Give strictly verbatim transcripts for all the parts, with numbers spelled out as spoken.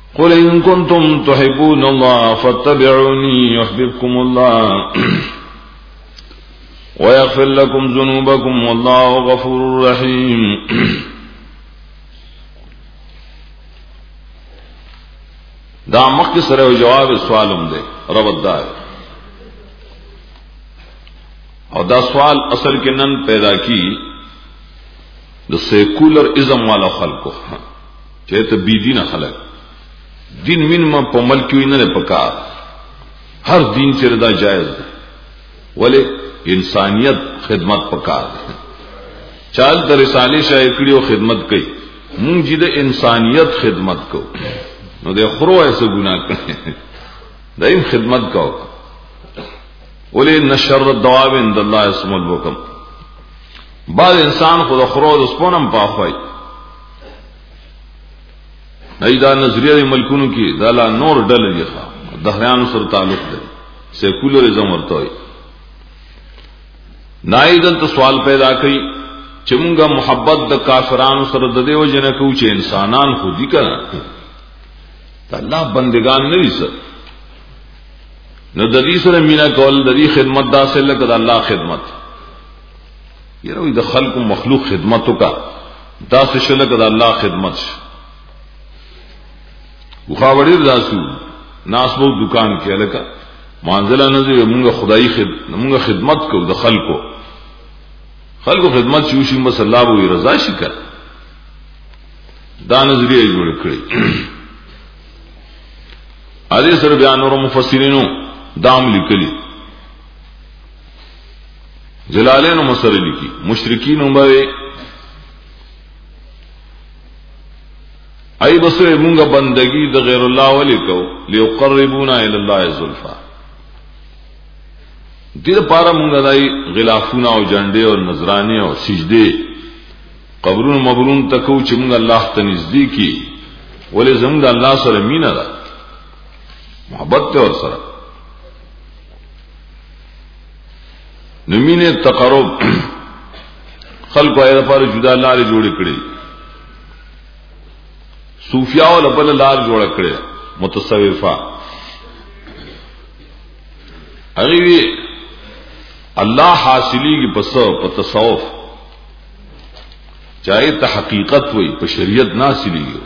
قل إن كنتم تحبون الله فاتبعوني يحببكم الله ويغفر لكم ذنوبكم والله غفور رحيم. دا مخکې سره جواب سوالم دی رب دار او دا سوال اصل کې نن پیدا کی د سیکولر ازم والا خلکو چې ته بی دین خلک دین من ما په ملک وی نه پکار هر دین چې ردا جائز دی ولی انسانیت خدمت پکار دی چال د رسالې شای کړیو خدمت کوي مونږ چې د انسانیت خدمت کو نو د خرو ایسه ګناه کوي دایم خدمت کو ولی نشر الدواب عند الله اسم البکم بعض انسان خود خرو د سپونم پاخوي ایدا نظریه ملکونو کې دا لا نور ډل دی ښا دهریانو سره تعلق دی سیکولرزم ورته وي نایدل ته سوال پیدا کړي چې مونږه محبت د کافرانو سره د دیو جن کو چې انسانان خو دي کړه الله بندگان نه دي سر نو د دې سره مینا کول د دې خدمت دا سره لکه د الله خدمت یره د خلق مخلوق خدمتو کا دا سره لکه د الله خدمت وخاوړي راسو ناسبو دکان کې لکه مانزله نه دی مونږه خدای خدمت مونږه خدمت کو د خلقو خلقو خدمت شو شي مس الله وو رضا شي کړ دا نظریه جوړ کړی ا دې سره بیان اور مفسرینو دام لیکلي جلالین مسر لیکي مشرکین عمره ای بسره مونږه بندگی د غیر الله ولیکو ليقربونا الى الله زلفا دې لپاره مونږه دای غلافونه او جنډې او نذرانه او سجده قبرون مبرون تکو چې مونږ الله ته نزدیکی ولې زموږ د الله سره مینا ده محبت ته ور سره نمینه تقرب خلق ایه لپاره جدا لارې جوړې کړې صوفیاء ول بل لار جوړ کړي متصوفه هغه الله حاصلېږي پس په تصوف چاہے ته حقیقت وي په شریعت نه حاصلېږي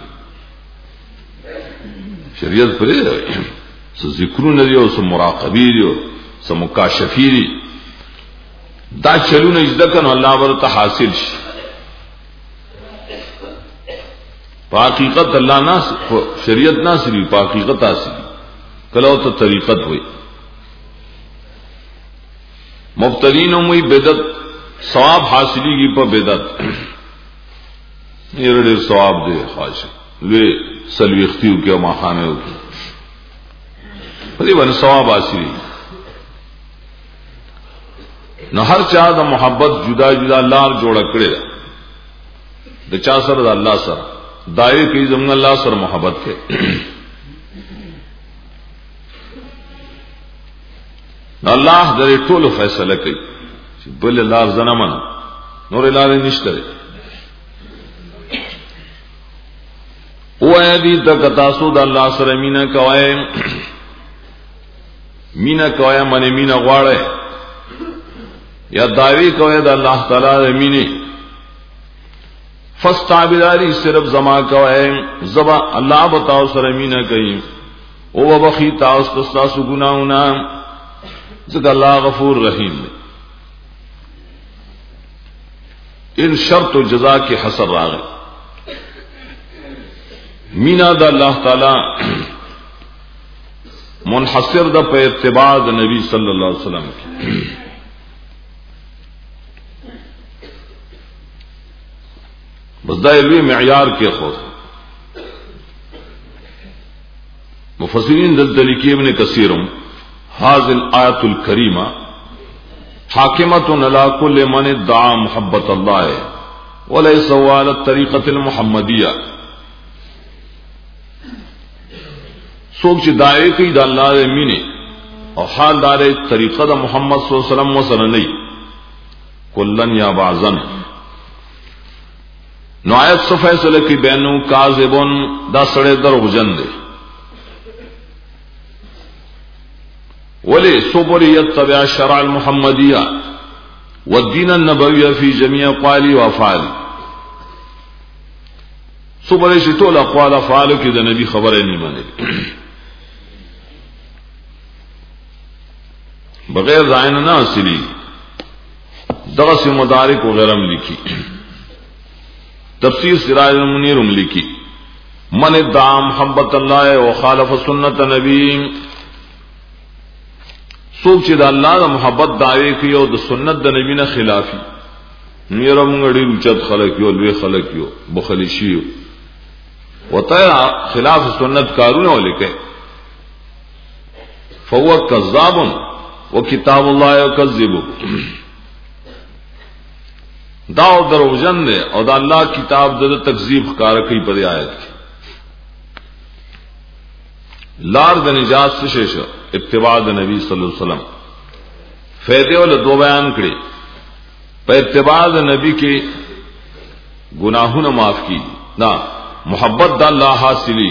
شریعت پرې څه ذکرونه دي او څه مراقبې دي او څه مکاشفې دي دا چلونه ځکه الله ورته حاصل شي حقیقت اللہ ناس شریعت ناصری حقیقت حاصل کلو تو طریقت ہوئی مبتدین ہوئی بدعت ثواب حاصلی کی پر بدعت یہ ثواب دے خواہش لے سلویختیو کیا ماخانے ہو پری بن ثواب حاصلی نہ ہر چاہ دا محبت جدا جدا اللہ جوڑا کرے دا چاہ سر دا اللہ سر دائره کې زموږ الله سره محبت کې الله درې ټول فیصله کوي چې بل لار زنه من نور لار نشته او دې د تاسو د الله سره مینا کوي مینا کوي منه مینا غواړي یا داوی کوي د الله تعالی د مینې فاستعبداری صرف زما کوئے زبا اللہ بتاؤ سرمینہ کہیں او بخی تاؤس تستاسو گناہونا ذکر اللہ غفور رحیم ان شرط و جزا کے حسر راغ مینا دا اللہ تعالی منحصر دا پہ اتباع دا نبی صلی اللہ علیہ وسلم کی بس دا علوی معیار کے خود مفسرین دلدلی ابن کثیرم حاضل آیت الکریمہ حاکمت علی کل من ادعا محبت اللہ ولیس علی الطریقۃ المحمدیہ سوک چ دائے کی دا اللہ مینے اور حال دار طریقہ دا محمد صلی اللہ علیہ وسلم وسره نہیں کلن یا بعضن نو آیت سو فیصلہ کی بینو کاذبون دا سڑے دروغجن دے ولی صبر یتبع الشرع المحمدیہ والدین النبوی فی جمیع اقوالی و افعالی. صبر شي ټول اقوال افعال کې د نبی خبره نه مانی بغیر ځاین نه اصلي دغه سي مدارک وغيرهم لیکي. تفسیر سراج المنیر هم لیکي من ادعا محبت الله وخالف سنت نبی. څوک چې د الله د محبت دعوی کوي او د سنت د نبی نه خلافي میرا مونږ ډیر اوچت خلک یو لوی خلک یو بخلی شي وتا خلاف سنت کارونه ولیکي فهو کذاب وکتاب الله یکذب. دا دروژن دی او دا الله کتاب د تکذیب ښکار کوي په آیت کې. لار د نجات څه شي اتباع د نبی صلی الله علیه وسلم. فائدې ول دو بیان کړي. په اتباع د نبی کې گناهونه معاف کی نه محبت د الله حاصلی.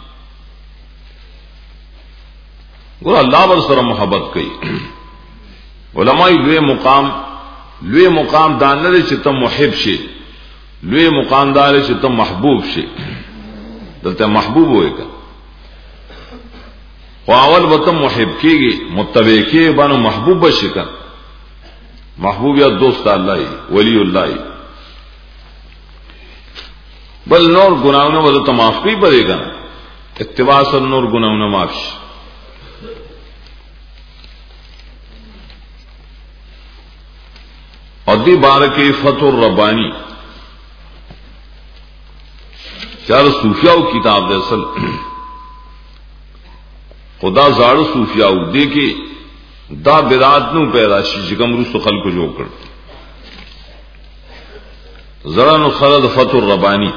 ګور الله ور سره محبت کوي. علماء لوی مقام لوی مقام دانه چې ته محب شي لوی مقام دار چې ته محبوب شي. دلته محبوب وایګا او اول وته محب کیږي متبع کیږي باندې محبوب شي کا محبوب یا دوست الله ولی الله. بل نور گناہوں میں تو معاف بھی پڑے گا. اتباع سر نور گناہوں میں معاف. اور دی بار کے فتح الربانی چار صوفیاء کتاب دے اصل خدا زاڑ صوفیاء دے کے دا بدعات نو پیدا شي چې کوم رسو خلق جوړ کړ. زړه نو خلد فتح الربانی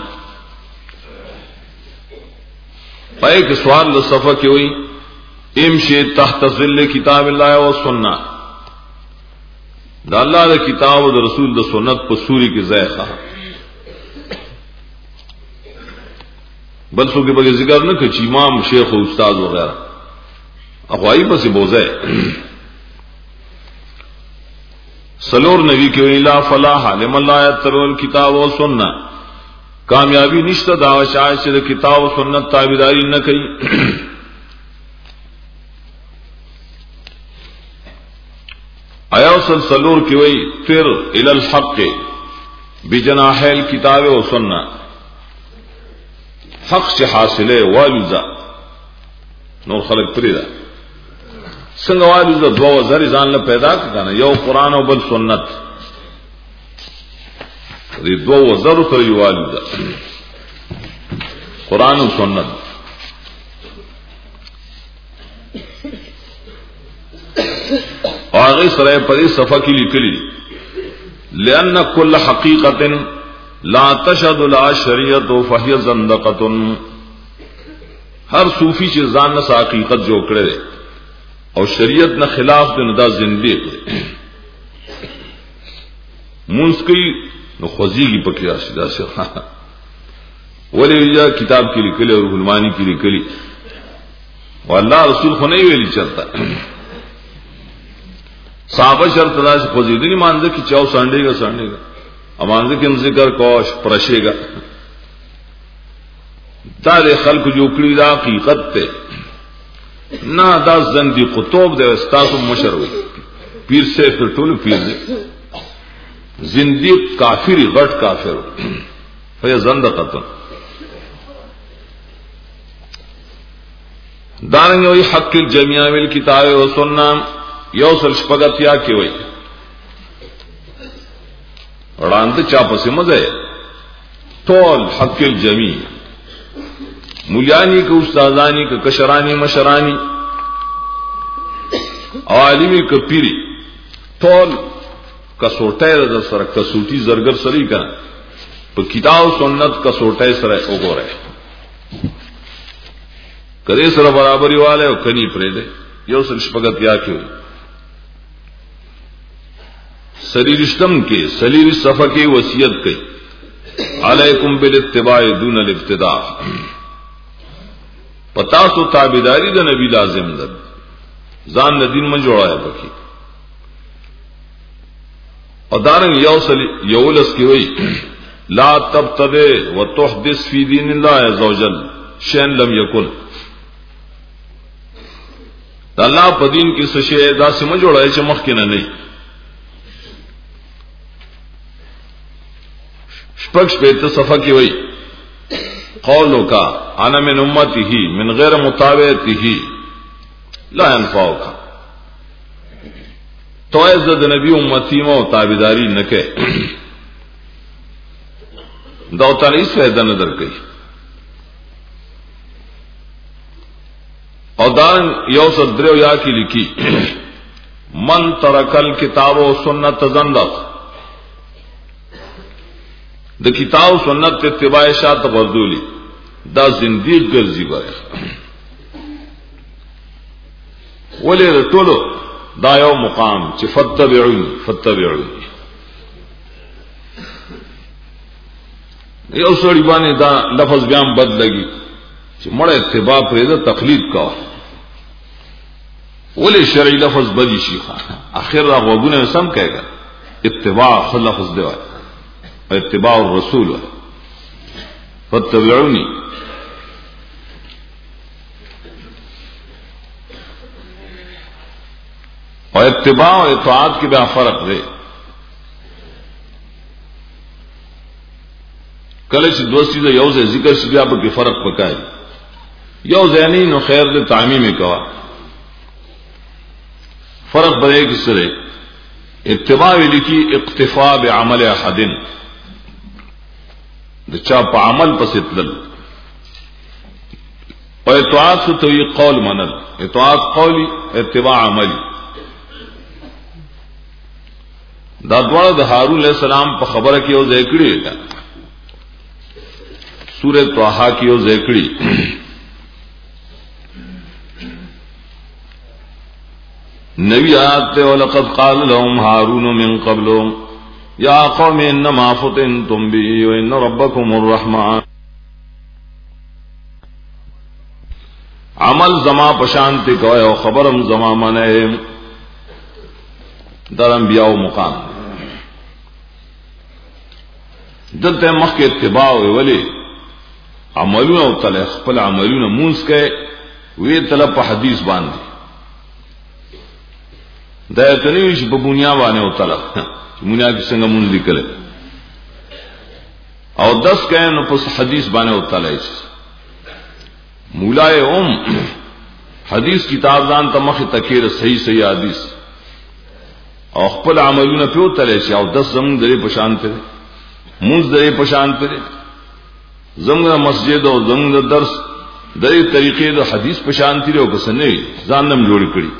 پای کې سوال له صفه کې وای امشي تحت ظل کتاب الله و سنت. دا الله د کتاب او د رسول د سنت په سوري کې ځای ښه. بل څوک به ذکر نه کوي امام شیخ او استاد وغیرہ اخوای پسې بوزه. سلور نبی کے الا فلاح لمن لا يتبع الكتاب والسنة. کامیابی نشته دا شای چې د کتاب او سنت تابعداري نه کوي. آیا سلور کی وی تر الى الحق بجناح الكتاب والسنة. حق چې حاصله والذا نور خلق پریدا څنګه والذا دوا وزر ځان له پیدا کړه یو قران او بل سنت. دې دوا وزر سره یو والذا قران او سنت. هغه سره په صفه کې لیکلي لأن كل حقيقة لا تشهد لا شریعت فهي زندقة. هر صوفی چې ځان نه حقیقت جوړ کړي او شریعت نه خلاف دی نو دا زنديق. مونږ کوي نو خوځيږي په قیاس دا څه ولې یا کتاب کې لیکلي او علمانی کې لیکلي والله رسول خو نه ویلي چرته صحابه شرط تلاش خوځیدلی مانځه کې چاو سانډېګا سانډېګا امانځه کې ذکر کوش پرشيګا. دا له خلق جو کړی دا حقیقت ته نه دا زنديق قطوب د استاسو مشروي پیر سے ټول پیر دي زنديق کافر غټ کافر فیا زندقه. دارنګ وی حق الجميع والکتاب والسنه یوصل شپغتیا کی وی وړاندې چا پسې مزه ټول حق الجميع مولیانی که استادانی که کشرانی مشرانی عالمی که پیری ټول کسوټه د سره کسوټي زرګر سری کنه په کتاب سنت کسوټه سره وګوره کله سره برابرۍ والے او کني پرې ده یو سل شپغتیا کی وی سلیرشتم کے سلیر صفحہ کی وصیت کی علیکم بالاتباع دون الابتداء. پتا سو تابعداری د نبی لازم ده ځان د دین من جوړایا پکې او دارنګ یو سلی یولس کې وای لا تبتدع وتحدث في دين الله عز وجل شيئا لم يكن. دا الله په دین کې څه شی دا سم جوړای چې مخکې نه نه. شپږ شپږ صفحه کې وای قولک انا من امته من غیر متابعته لا ينفعك. تو عزت نبی امتی مو تابعداری نه کې دا تعالی فائدہ نه درکې. او دا یو څل درو یا کې لیکي من ترکل کتاب او سنت زندق. د کتاب سنت اتباع شات غردولی دا زنديق ګرځي وای. ولې ټولو دا یو مقام چې فتبعوني فتبعوني یو سړي باندې دا لفظ بیا بد لګي چې مړه اتباع پرې دا تقلید کا. ولې شرعي لفظ بدی شي اخر را غوونه سم کېږي اتباع خل لفظ دی اتباع الرسول فتبعوني. اور اتباع و اطاعت کے بیا فرق دے. کله چې دوه چیزه یو ځای ذکر شي بیا به فرق پکای. یو ځای نو خیر دې تعمیم کوا. فرق به کې سره اتباع لکی اقتفاء بعمل احد د چا په عمل پسې تلل. او اطاعت ته وی قول منل. اطاعت قولی اتباع عملی. دا دواړه د هارون علیہ السلام په خبره کې یو ځای کړی ده. سورۃ طه کې یو ځای کړی نبی آیات ته ولقد قال لهم هارون من قبل یا قوم انما فتنتم به وان ربکم الرحمن. عمل زما پشانتی کوي او خبرم زما منه در انبیاء و مقام. دلته مخکې اتباع ویلي عملونه او تل خپل عملونه مونږ کې وی تل په حدیث باندې دا ته نه شي په بنیا باندې او تل مونږه څنګه مونږ لیکل او دس کین نو په حدیث باندې او تل مولای اوم حدیث کتاب ځان ته مخه تکیر صحیح صحیح حدیث او خپل عملونه په تل شي او دس زمون درې پشان ته موږ درې پشان ته زموږ مسجد او زموږ درس دغه طریقې د حدیث پشان تیرو کسنه ځانم جوړ کړی.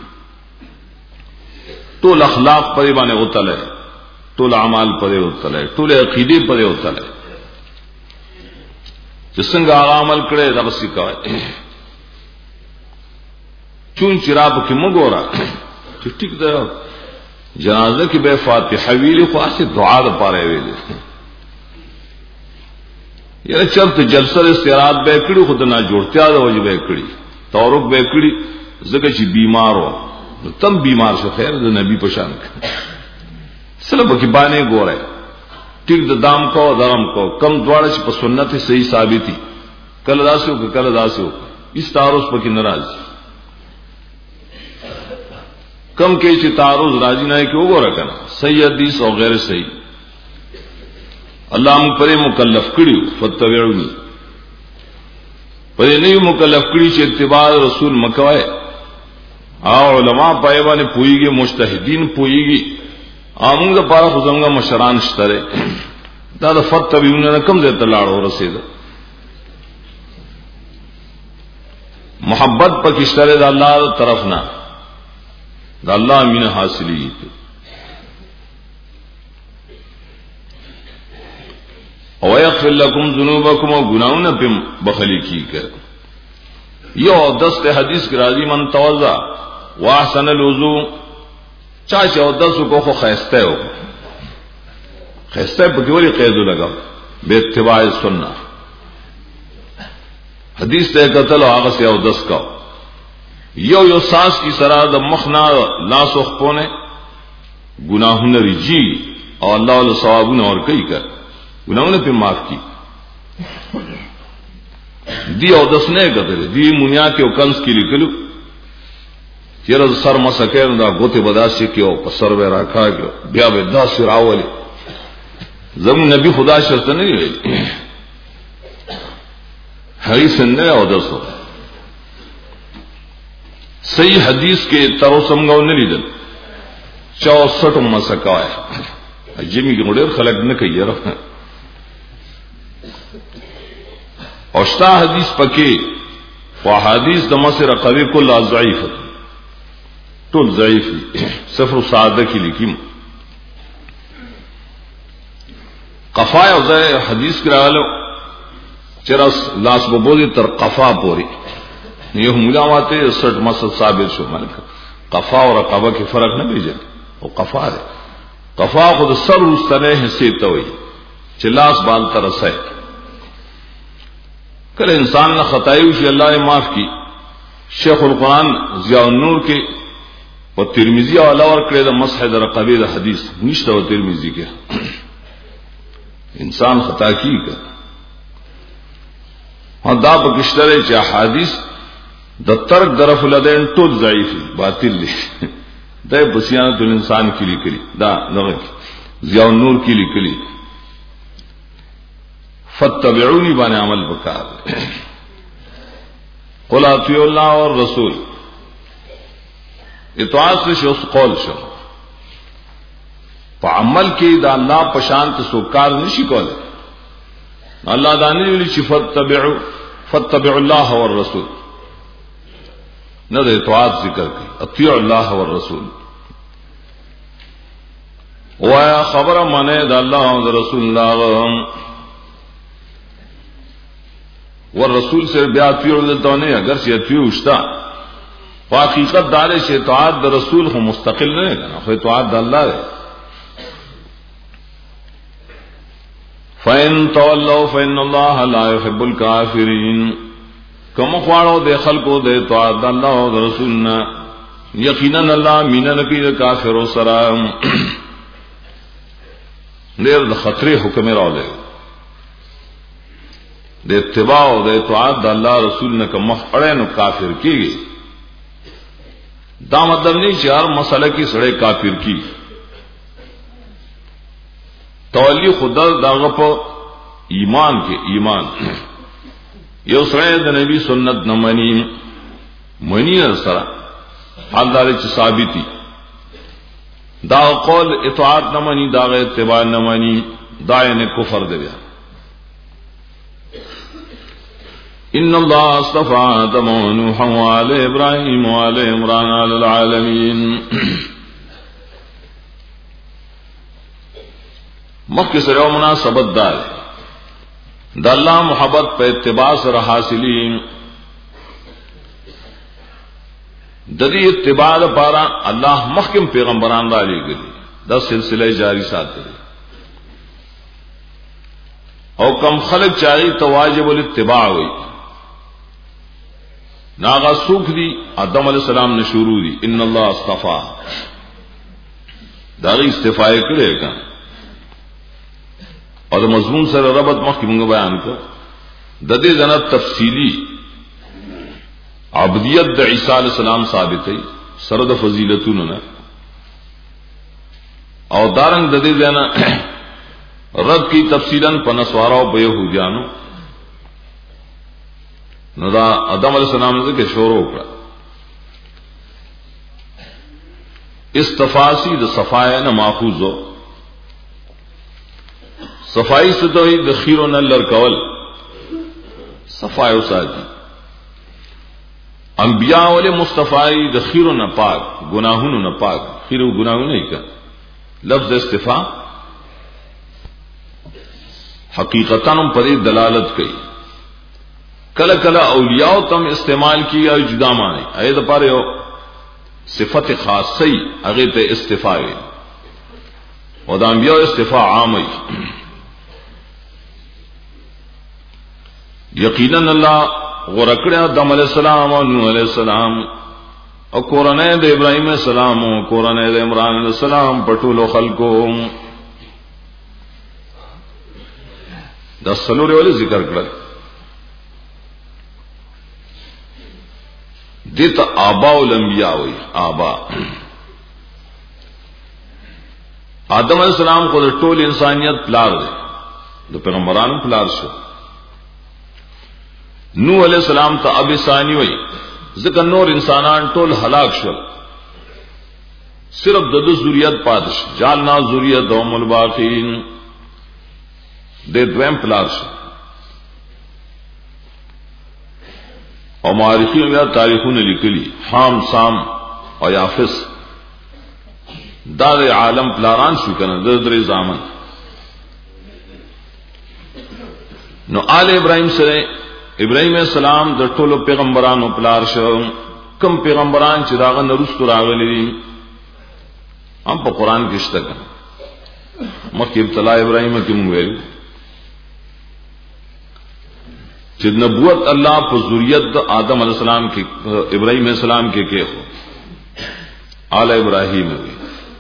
ټول اخلاق په باندې اوتله ټول اعمال په اوتله ټول عقیده په اوتله چې څنګه عمل کړي دا بس کوي. چون چراب کې مګورا چې ټیک ده جنازه کې به فاتحه ویلي خو اسه دعا ده پاره ویلي یره چرته جلسه استراحت به کړي خو نه جوړتیا ده وجه به کړي تورق به کړي زکه چې بیمار و تم بیمار شو خیر د نبی په شان سلام کې باندې ګوره ټیک د دام کو درم کو کم دواړه چې په سنت صحیح ثابتي کله داسو کله داسو اس تعارض پکې ناراض کم کې چې تعارض راځي نه کې وګوره کنه صحیح حدیث او غیر صحیح الله موږ پرې مکلف کړیو فتویعونی پرې نه مکلف کړی چې اتباع رسول مکوای او علماء پای باندې پویږي مجتهدین پویږي امون د پاره خزمغه مشران شته دا د فتویعونی کم ځای ته لاړو رسید محبت پکې شته د الله طرف نه د الله مینه حاصلې او یغفر لكم ذنوبکم او گناہوں پہ بخلی کی کر یو دست حدیث کی راضی من توضا واحسن الوضو چاچ او دس کو خو خیسته ہو خیسته په کولی قید لگا به اتباع سنت حدیث ته قتل هغه سے او دس کا یو یو ساس کی سرا د مخنا لاس وخپونه گناہونه ریجی او الله له ثوابونه ور کوي کا گناہونه په معاف کی دی او دسنه کتل دی مونیا کې او کنس کې لیکلو چیرې سر مسکه دا غوته بداسي کې او پسر به راکاږي بیا به دا سراولي زمون نبی خدا شرط نه ویل هغه څنګه او دسو صحیح حدیث کې تر اوسه موږ نه لیدل چوسठ مسکه وای جمی کې ډېر خلک نه کوي یاره او شتا حدیث پکې او حدیث د مصر قوی کل ضعیف ټول ضعیف صفر ساده کې لیکم قفا او ځای حدیث کراله چرس لاس بوبودي تر قفا پوری یو ملاواته سټ مسل ثابت شو ملک قفا او رقبه کې فرق نه پیژن او قفا ده قفا خود سر واستنه حصے ته وي چې لاس بال تر رسای کله انسان نه خدای شي الله یې معاف کی شیخ القرآن ضیاء النور کې او ترمذی او اور کړه د مسح د رقبه د حدیث نشته او ترمذی کې انسان خطا کی کا او دا پکشتره چې احادیث د ترک درف لدین ټول ضعیف باطل دي دا بسیانت الانسان کې لیکلي دا دغه ضیاء النور کې لیکلي فتبعونی باندې عمل وکړه قل اطیعوا الله والرسول اطاعت شو قول شو په عمل کې دا الله په شان ته سوکار نشي کوله الله دا نه ویلي چې فتبعوا فتبعوا الله والرسول نه د اطاعت ذکر کوي اطیعوا الله والرسول وایا خبره منه د الله او د رسول الله والرسول سے بیا اطیعوا دلته نه اگر چې اطیعوا وشتا په حقیقت دار چې اطاعت د رسول هم مستقل نه کنه خو اطاعت د الله دی فَإِن تَوَلَّوْا فَإِنَّ اللَّهَ لَا يُحِبُّ الْكَافِرِينَ کوم خواړو د خلکو د اطاعت د الله او د رسولنا یقینا الله مینه نکي د کافرو سره ډېر د خطرې حکم راوړل د اتباع او د اطاعت د الله رسول نه کوم اړه نو کافر کیږي دا مطلب نه چې هر مسله کې سړی کافر کی تولی خدا داغه په ایمان کې ایمان یو سره د نبی سنت نه منی منی سره حالدار چې ثابتي دا قول اطاعت نه منی دا اتباع نه منی دا نه کفر دی بیا ان الله اصطفى آدم ونوحا وآل ابراهيم وآل عمران على العالمين مکه سره مناسبت دار د الله محبت په اتباع سره حاصلې د دې اتباع لپاره الله محکم پیغمبران را لېږي دا سلسله جاری ساتي او کم خلق چاہیے تو واجب الاتباع ہوئی ناغا سوکھ دی آدم علیہ السلام نے شروع دی ان اللہ اصطفا داغی استفاء کرے گا اور مضمون سر ربط مخی منگا بیان کر ددے جنا تفصیلی عبدیت دا عیسیٰ علیہ السلام ثابت ہے سرد فضیلتون نا اور دارنگ ددے جنا رد کی تفصیلاً پنسوارا و بیہودیانو ندا آدم علیہ السلام نے کہ شورو کرا استفاسی د صفائے نہ ماخوذ ہو صفائی سے تو ہی دخیروں نہ لڑکول صفائے ساتھی انبیاء والے مصطفی دخیروں نہ پاک گناہوں نہ پاک خیر و گناہوں نہیں کا لفظ استفا حقیقتاً پر دلالت کی کل کل اولیاء تم استعمال کیا جدا مانے اے تو پارے ہو صفت خاصی اگے تے استفاء اور دا انبیاء استفاء عام ہے یقیناً اللہ غرقڑ آدم علیہ السلام اور نوح علیہ السلام او قرآن د ابراہیم السلام او قرآن د عمران علیہ السلام پټولو خلقو د سلوړ ول ذکر کړل دته آباء الانبیاء وی آباء آدم علیہ السلام کو د ټول انسانیت پلار دی د پیغمبرانو پلار شو نوح علیہ السلام ته اب ثانی وی ځکه نور انسانان ټول هلاک شول صرف د ذریات پادش جالنا ذریتهم الباقین د دویم پلار شو او مورخین بیا تاریخونه لیکلي حام سام او یافس دا د عالم پلاران شو کنه د درې زامن نو آل ابراهیم سره ابراهیم السلام د ټولو پیغمبرانو پلار شو کوم پیغمبران چې داغه نرستو راغلي دي هم په قران کې شته کنه مکه ابتلا ابراهیم کې مونږ ویل چې نبوت الله په ذریت د آدم علی السلام کې ابراهیم السلام کې کې هو آل ابراهیم وی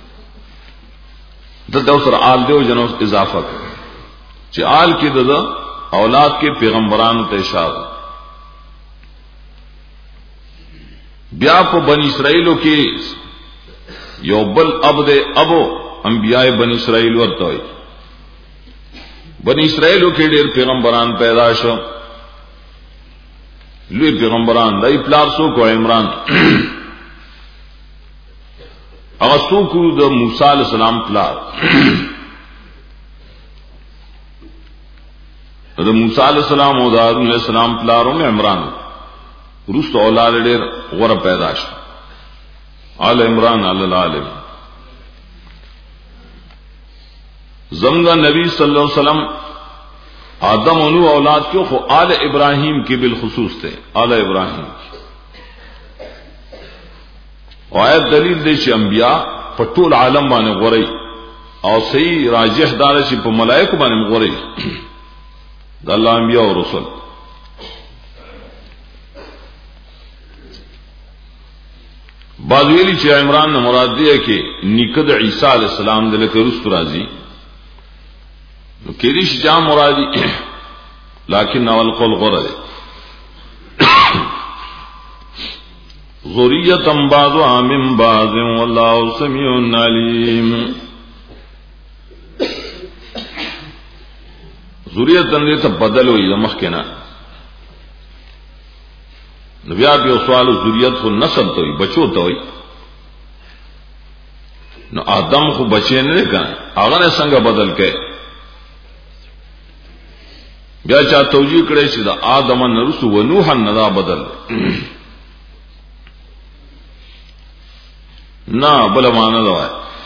د دوسر آل دیو جنو اضافه چې آل کې د اولاد کے پیغمبرانو ته اشاره بیا په بنی اسرائیلو کې یو بل عبد ابو انبیاء بنی اسرائیل ورته وي بنی اسرائیلو کې ډېر پیغمبران پیدا شو لوی پیغمبران دای پلار سو کو عمران هغه سو کو د موسی علی السلام پلار د موسی علیہ السلام او هارون علیہ السلام پلارو میں عمران ورست اولاد ډېر غوړه پیدا شو آل عمران علی العالم زمغه نبی صلی الله علیه وسلم آدم او نوح اولاد کیوں خو آل ابراہیم کی بالخصوص تھے آل ابراہیم او آیت دلیل دی چې انبیاء په ټول عالم باندې غوړي او صحیح راجح دار چې په ملائکه باندې غوړي د الله انبیاء او رسول بعض ویلي چې عمران نه مراد دی کې نیکه د عیسی علی السلام د لکه رست راځي نو کېدی شي چې مرادي لکن اول قول غره ذریه بعضها من بعض والله سمیع علیم ذریت دې ته بدل وي د مخ کې نه نو بیا به سوال ذریت خو نسل ته وي بچو ته وي نو آدم خو بچی نه کړه هغه نه څنګه بدل کړي بیا چا توجیه کړي چې د آدم نرسو و نوح نه بدل نه بل معنا ده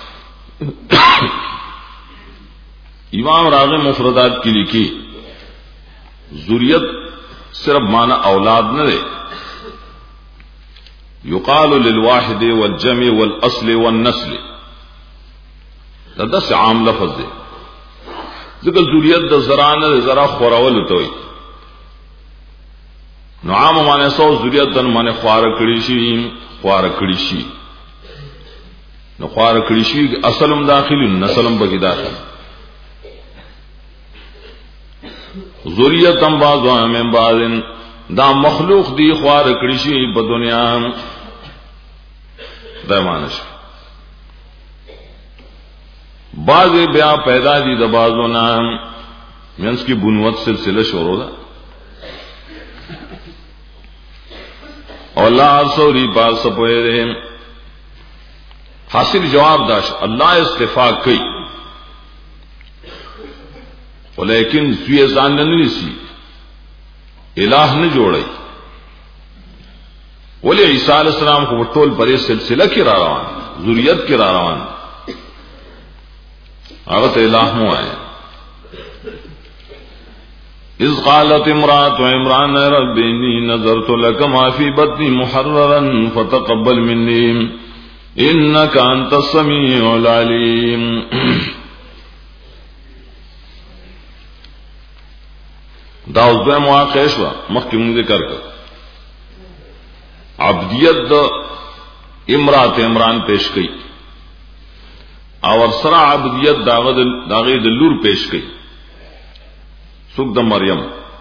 امام راغب مفردات کی لکھی ذریت صرف معنی اولاد نہ دے یقال للواحد والجمع والاصل والنسل دا سے عام لفظ دے ذکر ذریت دا زرانہ دے ذرا خورول توئی نو عام معنی سو ذریت دن معنی خوار کڑیشی خوار کڑیشی نو خوار کڑیشی اصلم داخل نسلم بکی داخل ذریتم بعضها من بعض دا مخلوق دی خوار کړي شي په دنیا دا مانش بعض بیا پیدا دي د بعضو نام منس کی بنوت سلسله شروع ده الله سوري پاس پوهه حاصل جواب داش الله استفاء کوي ولیکن سوی ځان نه نسی الہ نه جوړي ولی عیسی علیہ السلام کو ټول پرې سلسله کې را روان ذریت کې را روان هغه ته الہ مو آئے اذ قالت امرأة عمران رب انی نظرت لك ما في بطني محررا فتقبل مني انك انت السميع العليم دا اوس به مواقع شو مخکې موږ ذکر کړ عبدیت د امرات عمران پیش کئی اور سرا عبدیت داغی دلور پیش کئی سکھ د مریم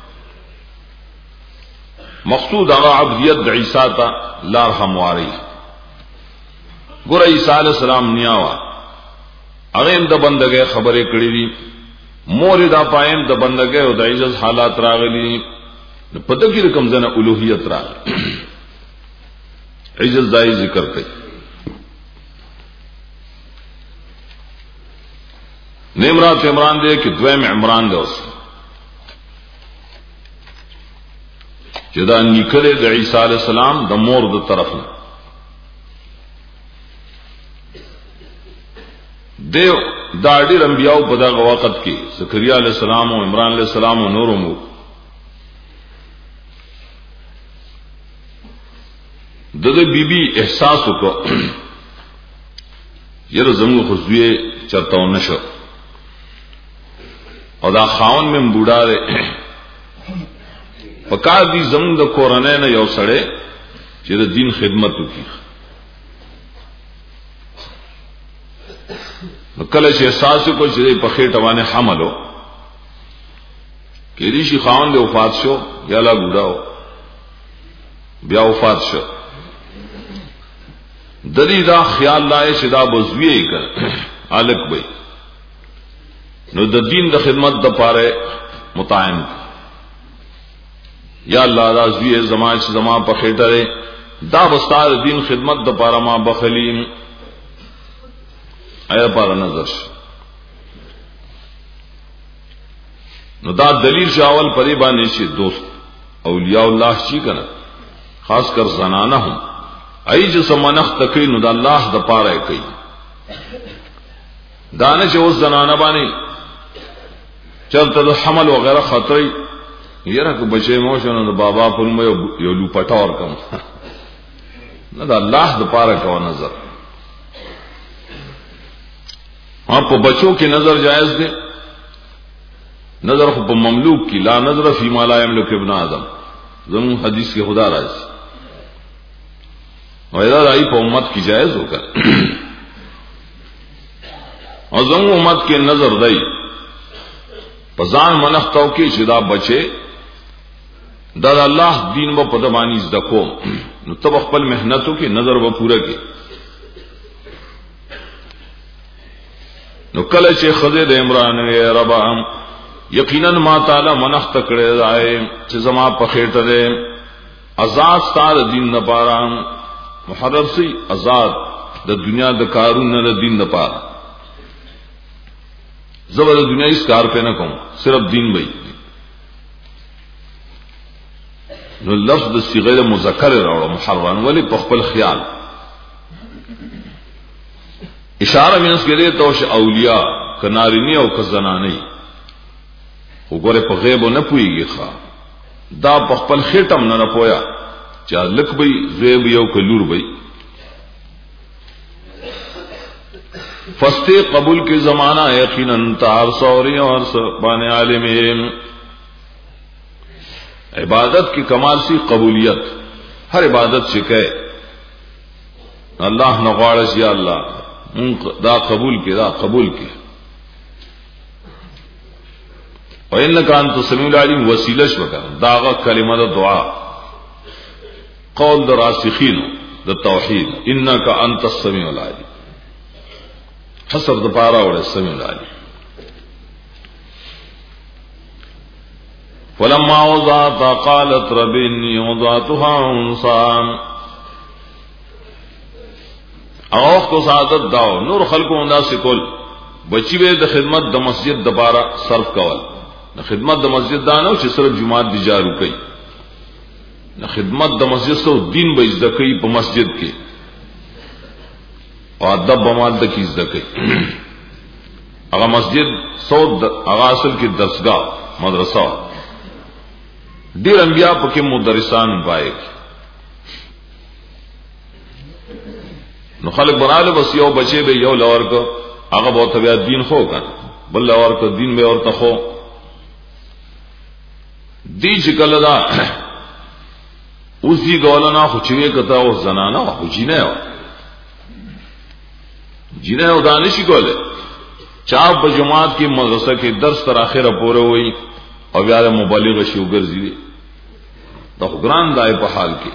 مقصود اغا عبدیت د عیسیٰ تا لار ہمواری گورا عیسیٰ علیہ السلام نیاوا اغیم د بندگے خبریں کڑی دی مور دا پائم د بندگے او د عزت حالات راغلی پتہ کی رقم زنا الوہیت راغلی عزت دائی ذکر کئی نیمرات عمران دے کہ دویم عمران دے اس جدا نکلے دا عیسیٰ علیہ السلام دا مور دا طرف دے دا ڈیر انبیاء پدا وقت کی زکریا علیہ السلام و عمران علیہ السلام و نور مو دد بی بی احساس کو یر زمو خزوے چرتاو نشو اور دا خاون میں بوڑھا رے پکار دی زمون دا کورنے نہ یو سڑے چیر دین خدمت کی کل سے احساس کو چیزیں پخے ٹوانے حمل ہو کہ ریشی خاون دے وفات شو یا لا بوڑھا ہو بیا وفات شو دلی دا خیال لائے شدا بزویے کر آلک بھئی نو د دین د خدمت د پاره متعین یا اللہ دا زویے زمان چھ زمان پا خیٹرے دا بستار دین خدمت د پاره ما بخلیم ایا پارا نظر نو دا دلیل شاول پری باندې شي دوست اولیاء اللہ چی کنا خاص کر زنانہ ہوں ای جو سمنخ تکی نو دا اللہ دا پارا کئی دانے چھ اس زنانہ بانی چلتا دا حمل وغیرہ خطری یہ رکھ بچے موشن دا بابا پل میں یو لو پٹا اور کم نہ دا اللہ دا پارا کوا نظر ہاں پا بچوں کی نظر جائز دے نظر خو پا مملوک کی لا نظر فی ما لا یملک ابن آدم ضمن حدیث کے خدا راز اور ادھر آئی پا امت کی جائز ہو کر اور ضمن امت کے نظر دئی پزان منخ توکی چدا بچے دا اللہ دین و پدمانی زدکو نو تب اخپل محنتوں کی نظر و پورا کی نو کل چے خزے دے عمران اے ربا یقیناً ما تعالی منخ تکڑے دائے چے زما پخیٹ دے ازاد ستار دین نپارا محرر سی ازاد دا دنیا دا کارون نا دین نپارا زبر دنیا اس کار پہ نہ کہوں صرف دین بھائی نو لفظ صیغہ مذکر راوڑا محرران ولی پخپل خیال اشارہ میں اس کے لیے تو اولیاء کنارینی او کزنانی وہ گورے پا غیب و نہ پوئی گی خواہ دا پخپل خیٹم نہ پویا چاہ لک بھئی زیب یو کلور بھئی فستے قبول کے زمانہ یقیناً تار سوری اور بانے عالم عبادت کی کمال سی قبولیت ہر عبادت سے کہے اللہ نغارش یا اللہ دا قبول کے دا قبول کے وَإِنَّكَ أَنْتَ السَّمِيعُ الْعَلِيمُ وسیلش وکا داغا کلمہ دا دعا قول دا راسخین دا توحید انکا انت السمیع العلیم حسب دا پارا وڑے السمیع العلیم فلما وضعت قالت رب انی وضعتها انسان اوخ تو سعادت داو نور خلقو اندا سکول بچی بے دا خدمت دا مسجد دا پارا صرف کول نہ خدمت دا مسجد دانو چھ صرف جماعت دی جارو کئی نہ خدمت دا مسجد سو دین با ازدہ کئی پا مسجد کے اور ادب بماد دا کی ازدہ کئی اگا مسجد سو اگا اصل کی درسگاہ مدرسہ دیر انبیاء پا کم مدرسان پائے گی نو خلق بنا لے بس یو بچے بے یو لور کو آگا بہت طبیعت دین خو کن بل لور کو دین بے اور تخو دی چکل دا اسی گولنا خوچوے کتا وہ زنانا خوچی نہیں ہو जिन्हें उदानिशी कोले चाप बजमात की मदरसा के दर्स तर आखिर पूरे हुई और यार मुबलिग शुगर जी तो ग्रान दाए पहाल के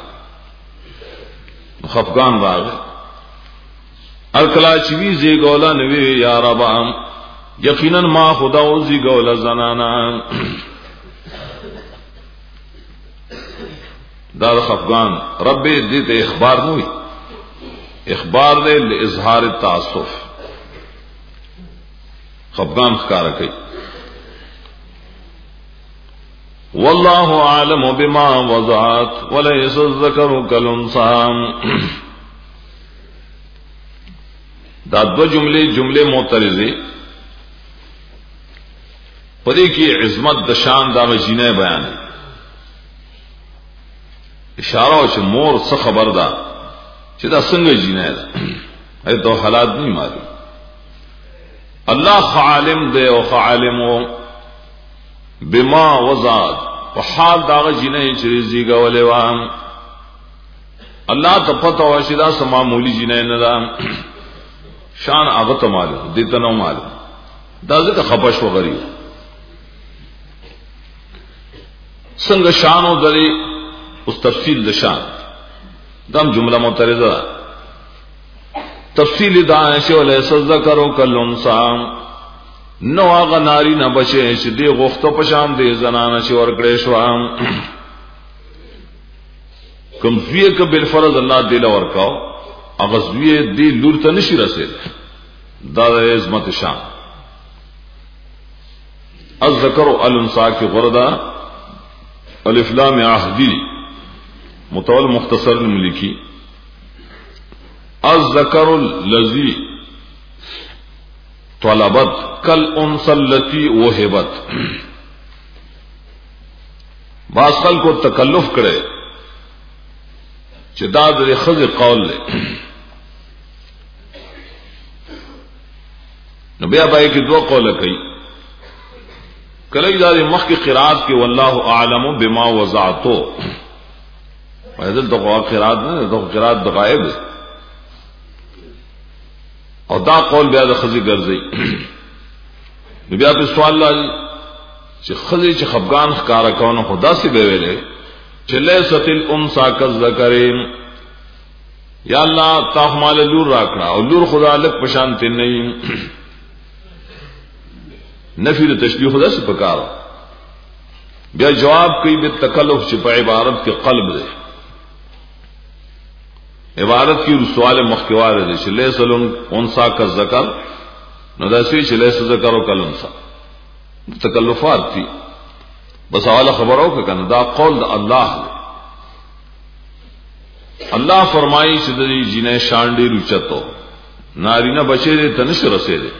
खफगान राग अलकला चवी जे गौला नवे या रबाम यकीनन माँ खुदा जी गौला जनाना दार खफगान रब्बे देते इखबार नहीं इखबार दे इजहार तासुफ खफगान कार कई वल्लाहु आलमु बिमा वज़अत वलैसा ज़करु कल उन्सा दा दो जुमले जुमले मोतरज़े पदे की इज़्मत दशान दा जीने बयान है इशारा हो मोर स खबरदा चिदा संग जीने है तो हालात नहीं मालूम अल्लाह खालिम दे और खालिमो बिमा वज़ात हाल दाग जीने चीजी गवले वाम अल्लाह तपत और शिदा समामूली जीने नदाम शान आगत मालूम दितनो मालूम दाजे का खपश वगरी संग शानो दरे उस तफसील दशान दम जुमला मुतरज़ा तफसील दाएशे वाले सज्जा करो कल उनसाम नो आगा नारी न बचे दे गुफ्तो पशाम दे जनाना से और गणेशवाम कमजुए का बिलफरज अल्लाह दिल और काओ अगजुए दे लूर तनिशी रसे दादा इज़्मत शान अज ज़करो अल उनसा की गुरदा अलिफ्ला में आहदी मुतवल मुख्तसर लिखी अज ज़करुल लज़ी तलबत कल उनसल्लती वोहेबत बासल को तकल्लुफ करे चिदाद खज कौल ले नबिया बाई की दो कौल कई कलई दादी मख की किरात के वल्लाहु आलमु बिमा वज़अतो पैदल तो किरात नहीं तो किरात गायब है और दा कौल ब्याद खजी गर्जी ब्या पे सवाल लाई खजी च खफगान कार कौन खुदा से बेवेले चले सतिल उनसा कज करें या अल्लाह ताहमाल लूर राखना और लूर खुदा अलग पशानते नहीं नफी तशबीह खुदा से पकारो ब्या जवाब कई बे तकल्लुफ छिपा इबारत के कल्ब दे इबारत की सवाल मखवार है चिल्ले सलून उनसा का जकर नदसी चिल्ले से जकर और कल उनसा तकल्लुफात थी बस आला खबरों का कनदा कौल अल्लाह अल्लाह फरमाई सिदरी जिन्हें शांडी रुचतो नारीना बचे दे तनिश रसे दे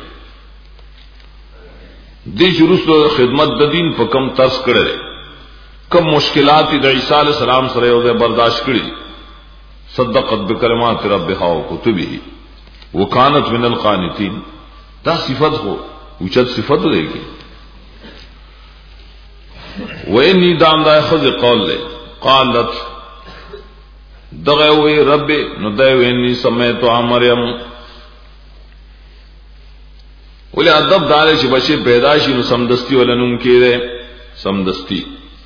दी जुरुस खिदमत दीन पर कम तर्स करे कम मुश्किलात ईसा अलैहि सलाम सरे उसे बर्दाश्त करी सद्दक़त बिकलिमात रब्बिहा व कुतुबिही व कानत मिनल क़ानितीन ता सिफत हो उचत सिफत रहेगी वे नीदामदाय खुद कौल ले कालत दगे हुए रब्बे नुदैवेनी समय तो आ मरियम बोले अदब दारे से बचे पैदाशी नु समदस्ती वाला नुम के रे समदस्ती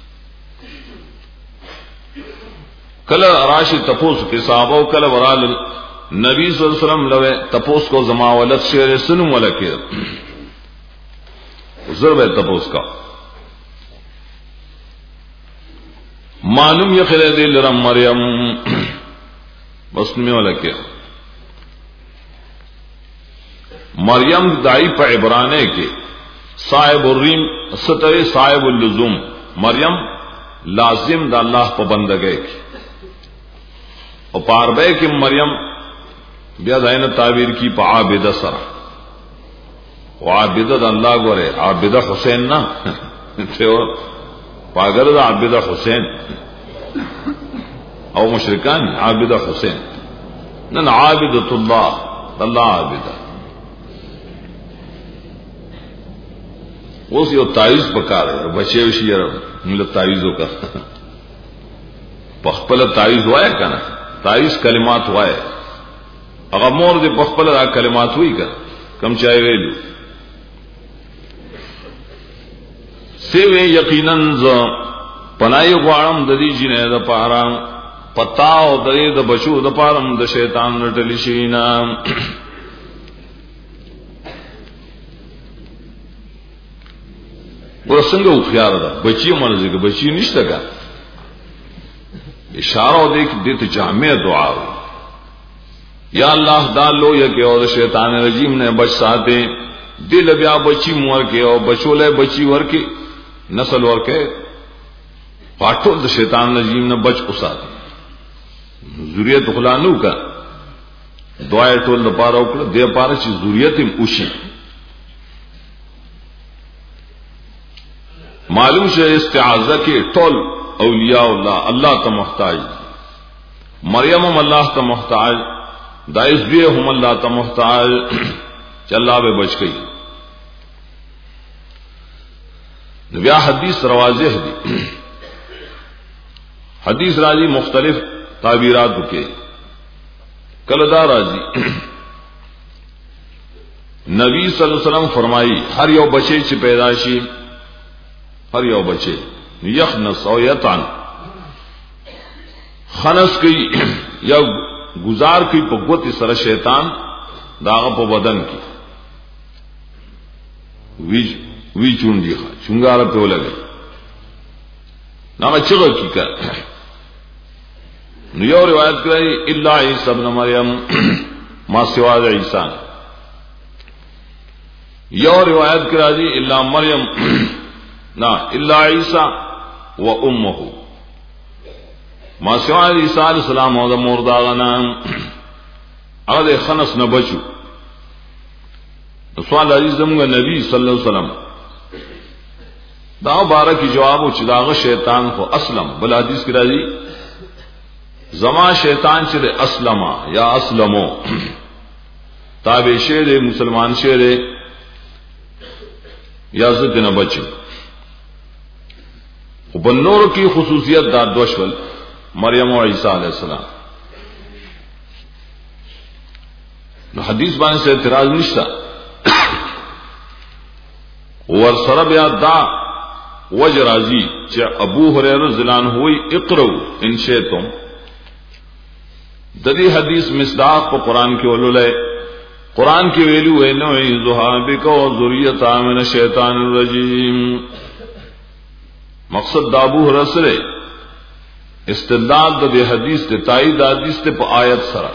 कल राशि तपोस के साहबों कल वराल नबी सल्लल्लाहु अलैहि वसल्लम लवे तपोस को जमावलत शेर सुनु वाला के जरब तपोस का मालूम ये खिले दिल रम मरियम बसमे वाला के मरियम दाई पर इबराने के साहिब उर्रीम सतरे साहिब उल्लुजुम मरियम लाजिम दा अल्लाह पबंदगे की और पारबे की मरियम बेदाइन ताबीर की आबिदा सर आबिदा अल्लाह गोरे आबिदा हुसैन ना पागल आबिदा हुसैन और मुशरिकान आबिदा हुसैन न आबिदतुल्लाह अल्लाह आबिदा वो सी ताइज पका रहे बचे विषय मिल ताइजों का पखपल ताइज हुआ है का ना ताइज कलिमात हुआ है هغه مور دې په خپل را کلمات وی کړ کم چای ویلو سیوی یقینا ز پنای غواړم د دې جنې د پاره پتاو د دې د بچو د پاره د شیطان رټلی شي نه ورسنګ او خيار ده بچي مرزه بچي نشته کا اشاره دې کې د جامع دعا یا الله دا لو یا کې او شیطان رجیم نے بچ ساته دل بیا بچی مور کې او بچولې بچی ور کې نسل ور کې پاټول د شیطان رجیم نے بچ اوساته ذریت خلانو کا دعا ټول د پاره او د پاره چې ذریت هم اوشي معلوم شه استعاذہ کې ټول اولیاء الله الله ته محتاج مریم هم الله ته محتاج دایس بھی هم الله ته محتاج چې الله به بچ کی بیا حدیث رواجح دي حدیث راځي مختلف تعبیرات کې کله دا راځي نبی صلی الله علیه وسلم فرمایي هر یو بچی چې پیدا شي هر یو بچی یخنس او یطعن خنس کی یا گزار کی په قوت سره شیطان داغه په بدن کې وی وی چوندې ښه چونګار په ولګي نامه چغه کی کا نو یو روایت کوي الا عیسی ابن مریم ما سوا د عیسی یو روایت کوي الا مریم نا الا عیسی و امه ما سوا عیسی علیہ السلام او د مور داغنا هغه خنس نه بچو سوال عزیز زموږ نبی صلی الله علیه وسلم دا مبارک جواب او چې داغه شیطان خو اسلم بل حدیث کې راځي زما شیطان چې اسلمہ یا اسلمو تابع شه دې مسلمان شه دې یا زد نه بچو وبنور کی خصوصیت دا دوشول مریم او عیسی علیہ السلام نو حدیث باندې سے اعتراض نشتا ور سره بیا دا وجرازی چې ابو هريره رضی الله عنه وی اقرؤ ان شئتم د دې حدیث مصداق په قران کې ولولای قران کې ویلو وینو ذهابک او ذریه من الشیطان الرجیم مقصد د ابو هريره سره استدلال د دې حدیث ته تایید حدیث ته په آیت سره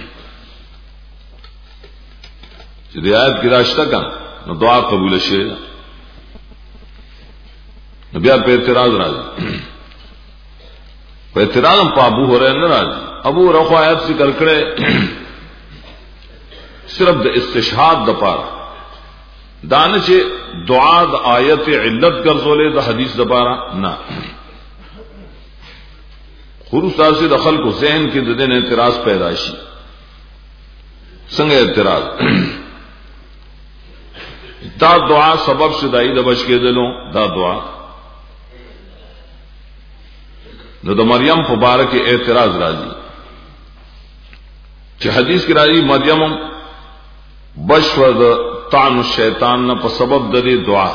چې د آیت کې راشته کړه نو دعا قبول شي نو بیا په اعتراض راځي په اعتراض په ابو هريره نه راځي ابو هريره آیت ذکر کړي صرف د استشهاد د پاره دانه چې دعا د آیت علت ګرځولې د حدیث د پاره نه خروص سے دخل کو ذہن کے دن اعتراض پیدا شي څنګه اعتراض دا دعا سبب شدای د بچ کېدلو دا دعا نو د مریم مبارک اعتراض راځي چې حدیث کې راځي مریم بشو د طعن الشیطان نه په سبب د دې دعا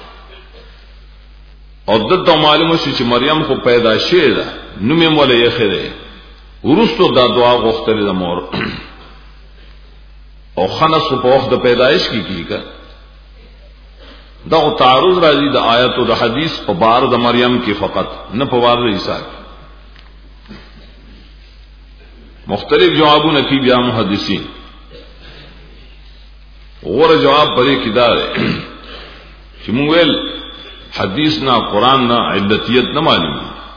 او دته معلومه شي چې مریم خو پیدا شوه ده نو مې مولا یې خره ورستو دا دعا غوښتل د مور او خنس په وخت د پیدایش کې کیږي دا تعارض راځي د آیت او د حدیث په بار د مریم کې فقط نه په بار د عیسی مختلف جوابونه کوي بیا محدثین غوړ جواب پرې کیدار چې موږ ویل حدیث نا قرآن نا علتیت نہ معلوم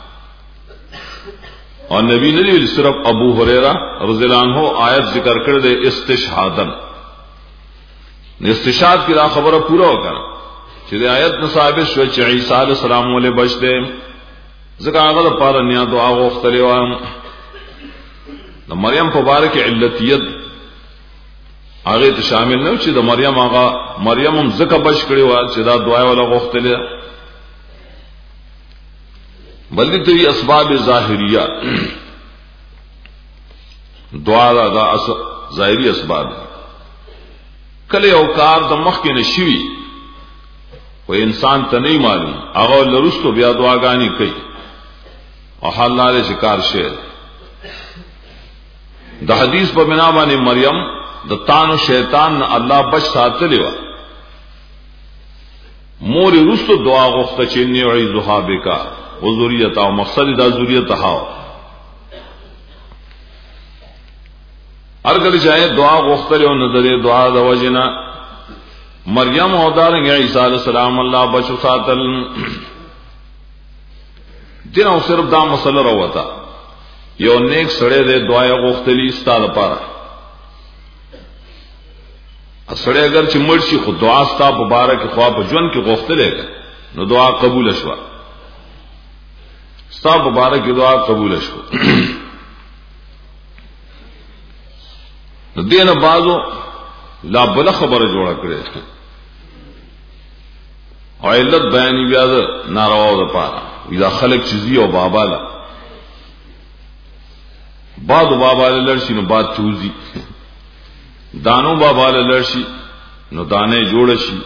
اور نبی نے بھی صرف ابو ہریرہ رضی اللہ عنہ آیت ذکر کر دے استشہادن استشہاد کی دا خبر پورا ہو کر چې آیت نہ ثابت شو چې عیسی علیہ السلام ولې بچ دے ځکه هغه لپاره نیا دعا غوښتلې و د مریم مبارک علتیت هغه ته شامل نه چې د مریم هغه مریم هم ځکه بچ کړي و چې دا دعا ولا غوښتلې بلکې ته اسباب ظاهریه دعا دا, دا اس ظاهری اسباب کله یو کار د مخ کې نشوي و انسان ته نه معلوم هغه لرستو بیا دعاګانی کوي او حلاله شکار شه د حدیث په بنا باندې مریم د تانو شیطان نه الله بچ ساتلی و مور رستو دعا غوښته چې نه وي زهابکا او ذریته او مقصد دا ذریته هاو ارګل چاہے دعا غوښتل او نظر دعا د وجنا مریم او دارنګ عیسی علیہ السلام الله بچو ساتل دین او صرف دا مسله راوتا یو نیک سړی د دعا غوښتلی ستاره لپاره سړی اگر چې مرشي خو دعا ستا مبارک خو په ژوند کې غوښتلې نو دعا قبول شوه ستا مبارک دعا قبول شوه دین بازو لا بل خبره جوړه کړې او علت بیان بیا ده ناروا ده پاره اذا خلق چیزی او بابا لا بعد بابا له لړشي نو بعد چوزي دانو بابا له لړشي نو دانه جوړ شي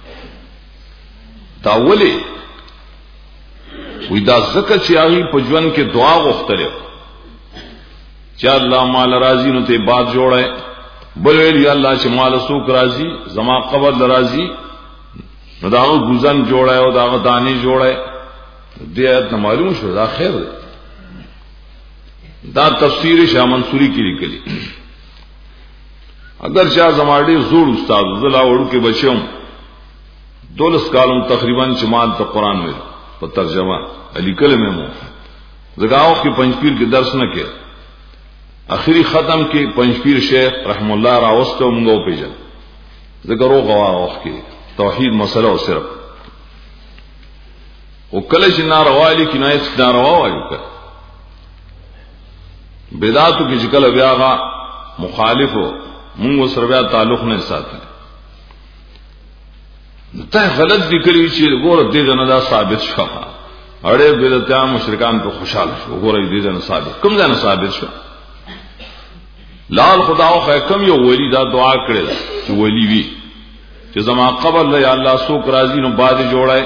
دا ولي وې دا زکه چې هغه په ژوند کې دعا غوښتله چې الله مال راضي نو ته بعد جوړه بل ویل یا الله چې مال سوک راضي زما قبر راضي نو داغه گزن جوړه او داغه دانی جوړه دې ایت معلوم شو دا خیر دی دا تفسیر شاه منصوری کی لیکلی اگر شاه زماړي زوړ استاد زلا وړو کې بچوم دولس کالم تقریبا جماعت ته قران ویل په ترجمه علی کلمه مو زګاو کې پنځپیر کې درس نه کړ اخری ختم کې پنځپیر شیخ رحم الله راوستو موږ پیژن زګرو غوا وخت کې توحید مسله او صرف او کله چې ناروالی کې نه است ناروا وایو بدعاتو کې چې کله بیا غا مخالفو موږ سره بیا تعلق نه ساتل ته غلط ذکر چې ګوره دې نه دا ثابت شو اړې بدعتان مشرکان په خوشاله شو ګوره دې نه ثابت کوم ځای نه ثابت شو لال خدا او حکم یو ولی دا دعا کړل چې ولی وی چې زما قبر له یا الله سوک راضی نو بعد جوړای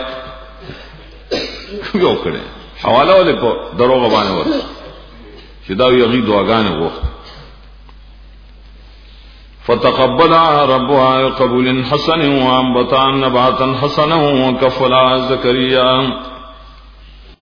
یو کړه حواله ولې په دروغ باندې ورته چې دا یو غي دعاګانې وغوښت فتقبلها ربها قبول حسن وانبتا نباتا حسنا وكفلا زكريا